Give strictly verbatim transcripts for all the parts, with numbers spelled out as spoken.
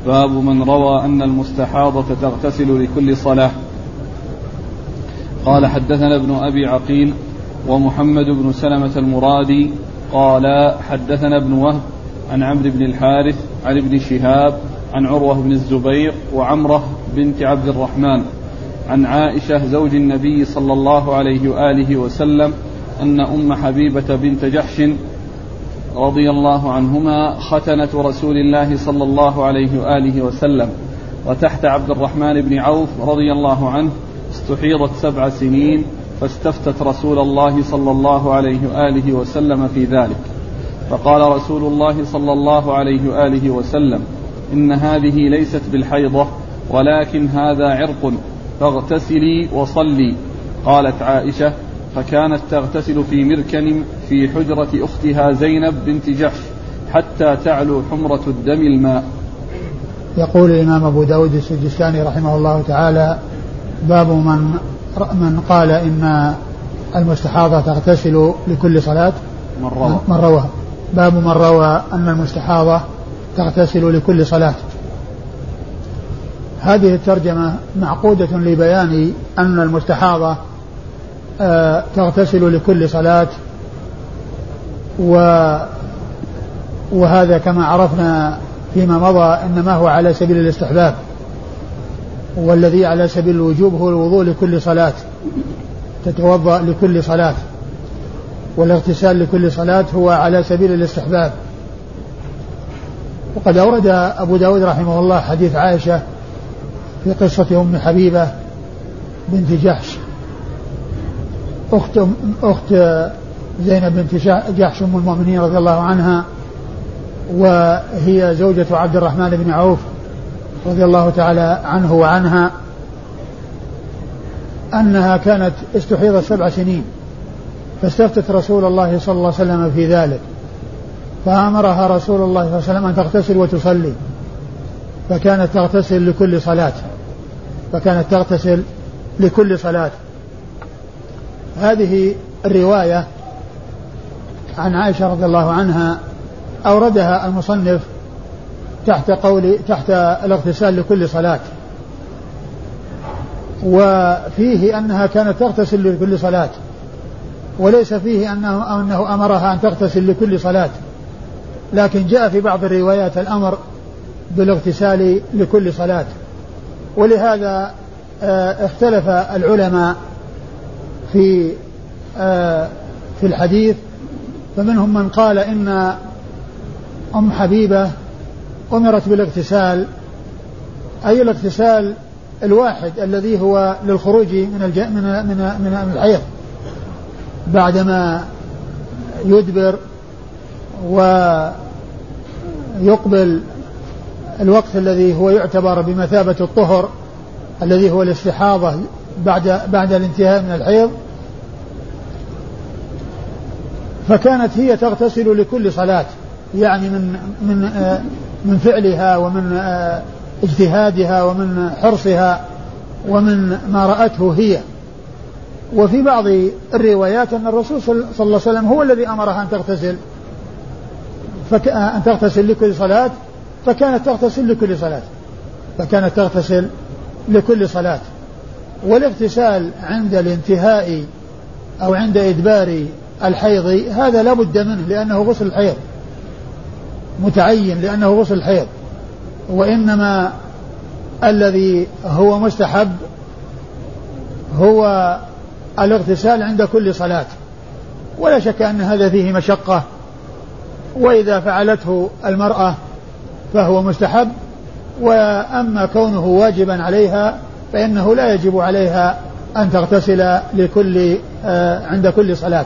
باب من روى أن المستحاضة تغتسل لكل صلاة. قال حدثنا ابن أبي عقيل ومحمد بن سلمة المرادي قال حدثنا ابن وهب عن عمرو بن الحارث عن ابن شهاب عن عروة بن الزبير وعمرة بنت عبد الرحمن عن عائشة زوج النبي صلى الله عليه وآله وسلم أن أم حبيبة بنت جحش رضي الله عنهما ختنت رسول الله صلى الله عليه وآله وسلم، وتحت عبد الرحمن بن عوف رضي الله عنه استحيضت سبع سنين، فاستفتت رسول الله صلى الله عليه وآله وسلم في ذلك، فقال رسول الله صلى الله عليه وآله وسلم: إن هذه ليست بالحيضة ولكن هذا عرق، فاغتسلي وصلي. قالت عائشة: فكانت تغتسل في مركن في حجرة أختها زينب بنت جحش حتى تعلو حمرة الدم الماء. يقول الإمام أبو داود السجستاني رحمه الله تعالى: باب من من قال إن المستحاضة تغتسل لكل صلاة. من روى من روى باب من روى أن المستحاضة تغتسل لكل صلاة. هذه الترجمة معقودة لبيان أن المستحاضة تغتسل لكل صلاة، وهذا كما عرفنا فيما مضى إنما هو على سبيل الاستحباب، والذي على سبيل الوجوب هو الوضوء لكل صلاة، تتوضأ لكل صلاة، والاغتسال لكل صلاة هو على سبيل الاستحباب. وقد أورد أبو داود رحمه الله حديث عائشة في قصة أم حبيبة بنت جحش أخت, أخت زينب بنت جحش أم المؤمنين رضي الله عنها، وهي زوجة عبد الرحمن بن عوف رضي الله تعالى عنه وعنها، أنها كانت استحيضت سبع سنين، فاستفتت رسول الله صلى الله عليه وسلم في ذلك، فأمرها رسول الله صلى الله عليه وسلم أن تغتسل وتصلي، فكانت تغتسل لكل صلاة فكانت تغتسل لكل صلاة. هذه الرواية عن عائشة رضي الله عنها أوردها المصنف تحت قول تحت الاغتسال لكل صلاة، وفيه أنها كانت تغتسل لكل صلاة، وليس فيه أنه, أنه أمرها أن تغتسل لكل صلاة، لكن جاء في بعض الروايات الأمر بالاغتسال لكل صلاة. ولهذا اختلف العلماء في في الحديث، فمنهم من قال إن أم حبيبة أمرت بالاغتسال، أي الاغتسال الواحد الذي هو للخروج من الج... من من من الحيض بعدما يدبر ويقبل الوقت الذي هو يعتبر بمثابة الطهر الذي هو الاستحاضة بعد بعد الانتهاء من الحيض، فكانت هي تغتسل لكل صلاة، يعني من من من فعلها ومن اجتهادها ومن حرصها ومن ما رأته هي. وفي بعض الروايات أن الرسول صلى الله عليه وسلم هو الذي أمرها أن تغتسل فك... أن تغتسل لكل صلاة، فكانت تغتسل لكل صلاة فكانت تغتسل لكل صلاة. والاغتسال عند الانتهاء أو عند إدبار الحيض هذا لا بد منه، لأنه غسل الحيض متعين، لأنه غسل الحيض، وإنما الذي هو مستحب هو الاغتسال عند كل صلاة، ولا شك أن هذا فيه مشقة، وإذا فعلته المرأة فهو مستحب، وأما كونه واجبا عليها فإنه لا يجب عليها أن تغتسل لكل آه عند كل صلاة.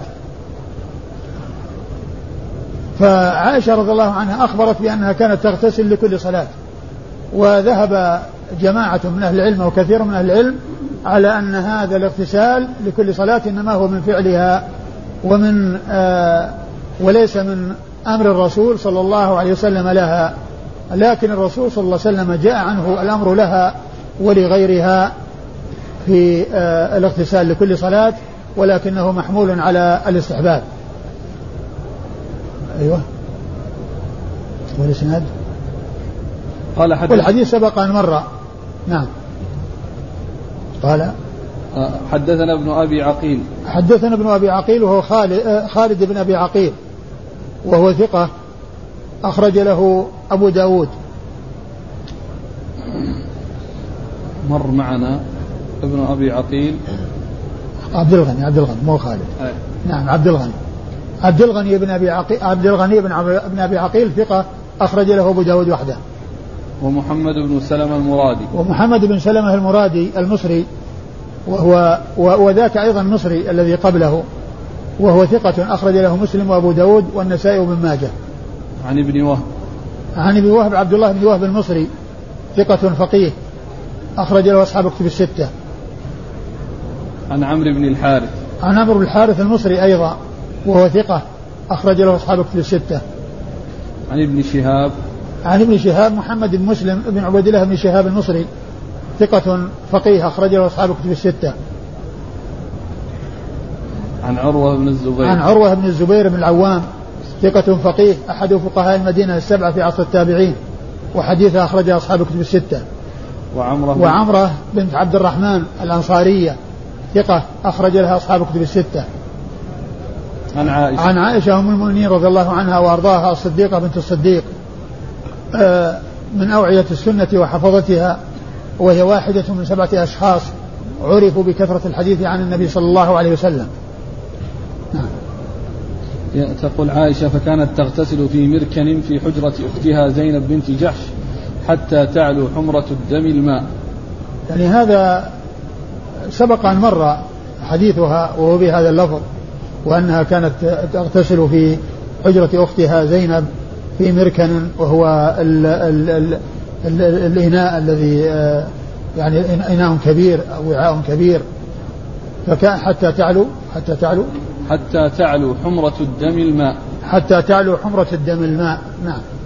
فعائشة رضي الله عنها أخبرت بأنها كانت تغتسل لكل صلاة، وذهب جماعة من أهل العلم وكثير من أهل العلم على أن هذا الاغتسال لكل صلاة إنما هو من فعلها ومن آه وليس من أمر الرسول صلى الله عليه وسلم لها، لكن الرسول صلى الله عليه وسلم جاء عنه الأمر لها ولغيرها في آه الاغتسال لكل صلاة، ولكنه محمول على الاستحباب. أيوة والإسناد قال حدث والحديث سبق أن مر. نعم. قال حدثنا ابن أبي عقيل حدثنا ابن أبي عقيل وهو خالد, خالد بن أبي عقيل وهو ثقة أخرج له أبو داود. مر معنا ابن أبي عقيل عبد الغني عبد الغني مو خالد. أي. نعم عبد الغني عبد الغني بن أبي عقيل عبد الغني بن ابن أبي عقيل ثقة أخرج له أبو داود وحده. ومحمد بن سلمة المرادي ومحمد بن سلمة المرادي المصري وهو وذاك أيضا مصري الذي قبله وهو ثقة أخرج له مسلم وأبو داود والنسائي وابن ماجه. عن ابن وهب عن ابن وهب عبد الله بن وهب المصري ثقة فقيه أخرج له أصحاب كتب الستة. عن عمرو بن الحارث عن عمرو بن الحارث المصري أيضا وهو ثقة أخرج له أصحاب كتب الستة. عن ابن شهاب عن ابن شهاب محمد بن مسلم بن عبد الله بن شهاب المصري ثقة فقيه أخرج له أصحاب كتب الستة. عن عروة بن الزبير عن عروة بن الزبير بن العوام ثقة فقيه أحد فقهاء المدينة السبعة في عصر التابعين وحديثه أخرج أصحاب كتب الستة. وعمرة وعمرة بنت عبد الرحمن الأنصارية ثقة أخرج لها أصحاب كتب الستة. عن عائشة عن عائشة أم المؤمنين رضي الله عنها وأرضاها الصديقة بنت الصديق من أوعية السنة وحفظتها وهي واحدة من سبعة أشخاص عرفوا بكثرة الحديث عن النبي صلى الله عليه وسلم. نعم. تقول عائشة فكانت تغتسل في مركن في حجرة أختها زينب بنت جحش حتى تعلو حمرة الدم الماء. يعني هذا سبق أن مر حديثها وهو بهذا اللفظ وأنها كانت تغتسل في حجرة أختها زينب في مركن وهو ال ال ال ال الإناء الذي يعني إناء كبير أو وعاء كبير فكان حتى تعلو حتى تعلو حتى تعلو حمرة الدم الماء حتى تعلو حمرة الدم الماء. نعم.